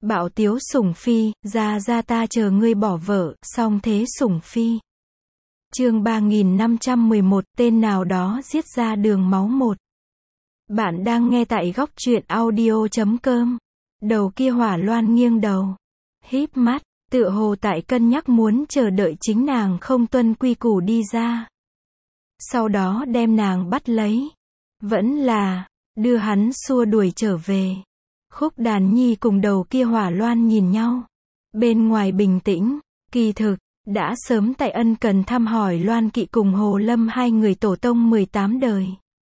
Bạo tiếu sủng phi, ra ta chờ ngươi bỏ vợ, song thế sủng phi. Chương 3511, tên nào đó giết ra đường máu 1. Bạn đang nghe tại góc truyện audio.com. Đầu kia Hỏa Loan nghiêng đầu, híp mắt, tựa hồ tại cân nhắc muốn chờ đợi chính nàng không tuân quy củ đi ra. Sau đó đem nàng bắt lấy. Vẫn là, đưa hắn xua đuổi trở về. Khúc Đàn Nhi cùng đầu kia Hỏa Loan nhìn nhau. Bên ngoài bình tĩnh, kỳ thực, đã sớm tại ân cần thăm hỏi Loan Kỵ cùng Hồ Lâm hai người tổ tông 18 đời.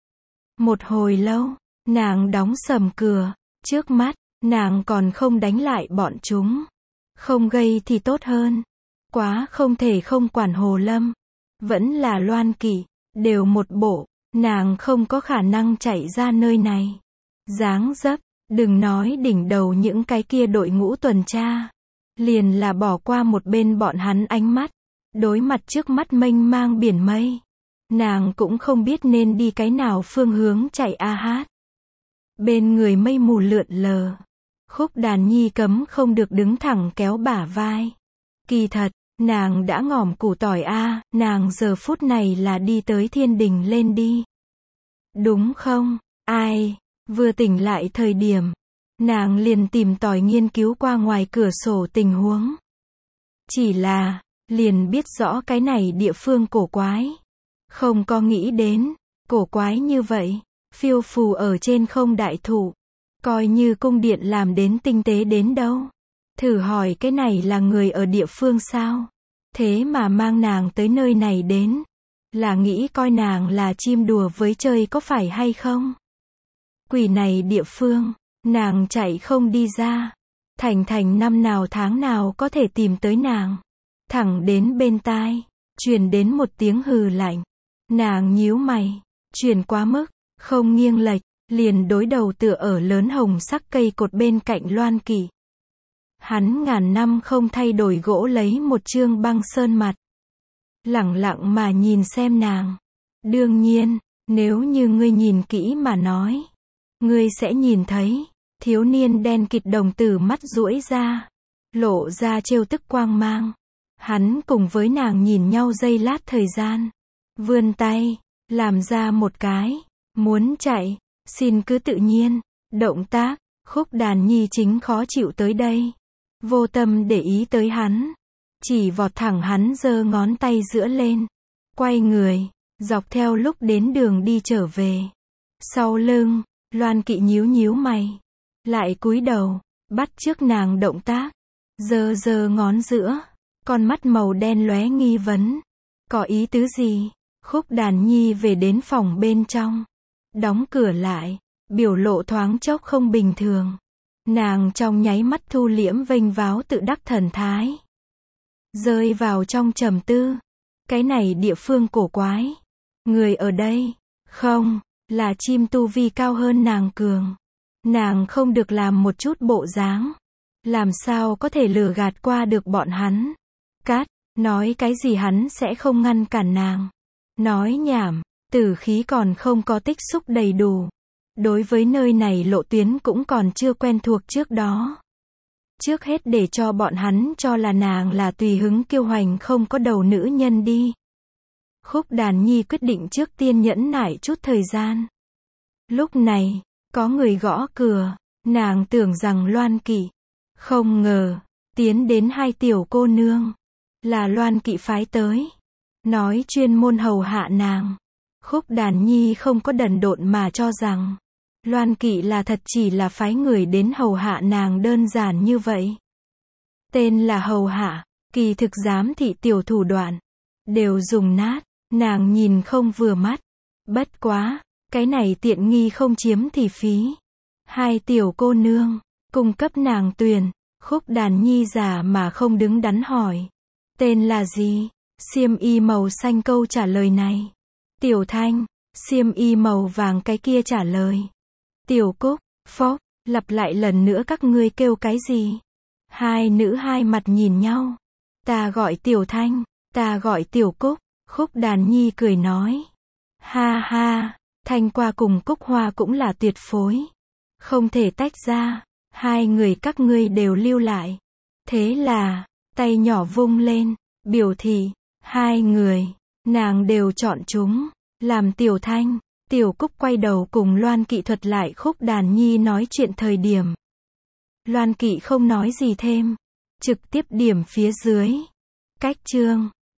Một hồi lâu, nàng đóng sầm cửa, trước mắt, nàng còn không đánh lại bọn chúng. Không gây thì tốt hơn. Quá không thể không quản Hồ Lâm. Vẫn là Loan Kỵ, đều một bộ, nàng không có khả năng chạy ra nơi này. Dáng dấp, đừng nói đỉnh đầu những cái kia đội ngũ tuần tra. Liền là bỏ qua một bên bọn hắn ánh mắt. Đối mặt trước mắt mênh mang biển mây. Nàng cũng không biết nên đi cái nào phương hướng chạy a hát. Bên người mây mù lượn lờ. Khúc Đàn Nhi cấm không được đứng thẳng kéo bả vai. Kỳ thật, nàng đã ngỏm củ tỏi a, nàng giờ phút này là đi tới thiên đình lên đi. Đúng không? Ai? Vừa tỉnh lại thời điểm, nàng liền tìm tòi nghiên cứu qua ngoài cửa sổ tình huống. Chỉ là, liền biết rõ cái này địa phương cổ quái. Không có nghĩ đến, cổ quái như vậy, phiêu phù ở trên không đại thụ. Coi như cung điện làm đến tinh tế đến đâu. Thử hỏi cái này là người ở địa phương sao? Thế mà mang nàng tới nơi này đến. Là nghĩ coi nàng là chim đùa với chơi có phải hay không? Quỷ này địa phương, nàng chạy không đi ra. Thành năm nào tháng nào có thể tìm tới nàng. Thẳng đến bên tai, truyền đến một tiếng hừ lạnh. Nàng nhíu mày, truyền quá mức, không nghiêng lệch, liền đối đầu tựa ở lớn hồng sắc cây cột bên cạnh Loan Kỵ. Hắn ngàn năm không thay đổi gỗ lấy một trương băng sơn mặt. Lẳng lặng mà nhìn xem nàng. Đương nhiên, nếu như ngươi nhìn kỹ mà nói, ngươi sẽ nhìn thấy, thiếu niên đen kịt đồng tử mắt duỗi ra, lộ ra trêu tức quang mang. Hắn cùng với nàng nhìn nhau giây lát thời gian. Vươn tay, làm ra một cái, muốn chạy, xin cứ tự nhiên, động tác, Khúc Đàn Nhi chính khó chịu tới đây. Vô tâm để ý tới hắn, chỉ vọt thẳng hắn giơ ngón tay giữa lên, quay người, dọc theo lúc đến đường đi trở về. Sau lưng, Loan Kỵ nhíu mày, lại cúi đầu, bắt chước nàng động tác, giơ ngón giữa, con mắt màu đen lóe nghi vấn. Có ý tứ gì? Khúc Đàn Nhi về đến phòng bên trong, đóng cửa lại, biểu lộ thoáng chốc không bình thường. Nàng trong nháy mắt thu liễm vênh váo tự đắc thần thái, rơi vào trong trầm tư. Cái này địa phương cổ quái, người ở đây, không, là chim tu vi cao hơn nàng cường. Nàng không được làm một chút bộ dáng, làm sao có thể lừa gạt qua được bọn hắn. Cát, nói cái gì hắn sẽ không ngăn cản nàng. Nói nhảm, tử khí còn không có tích xúc đầy đủ. Đối với nơi này lộ tuyến cũng còn chưa quen thuộc trước đó. Trước hết để cho bọn hắn cho là nàng là tùy hứng kiêu hoành không có đầu nữ nhân đi. Khúc Đàn Nhi quyết định trước tiên nhẫn nại chút thời gian. Lúc này, có người gõ cửa, nàng tưởng rằng Loan Kỵ. Không ngờ, tiến đến hai tiểu cô nương. Là Loan Kỵ phái tới. Nói chuyên môn hầu hạ nàng. Khúc Đàn Nhi không có đần độn mà cho rằng Loan Kỵ là thật chỉ là phái người đến hầu hạ nàng đơn giản như vậy. Tên là hầu hạ, kỳ thực giám thị tiểu thủ đoạn, đều dùng nát, nàng nhìn không vừa mắt. Bất quá, cái này tiện nghi không chiếm thì phí. Hai tiểu cô nương, cung cấp nàng tuyển. Khúc Đàn Nhi giả mà không đứng đắn hỏi. Tên là gì? Xiêm y màu xanh câu trả lời này. Tiểu Thanh, xiêm y màu vàng cái kia trả lời. Tiểu Cúc, phốc, lặp lại lần nữa các ngươi kêu cái gì? Hai nữ hai mặt nhìn nhau. Ta gọi Tiểu Thanh, ta gọi Tiểu Cúc. Khúc Đàn Nhi cười nói. Ha ha, Thanh qua cùng Cúc Hoa cũng là tuyệt phối. Không thể tách ra. Hai người các ngươi đều lưu lại. Thế là, tay nhỏ vung lên, biểu thị, hai người, nàng đều chọn chúng. Làm Tiểu Thanh, Tiểu Cúc quay đầu cùng Loan Kỵ thuật lại khúc đàn nhi nói chuyện thời điểm. Loan Kỵ không nói gì thêm, trực tiếp điểm phía dưới. Cách chương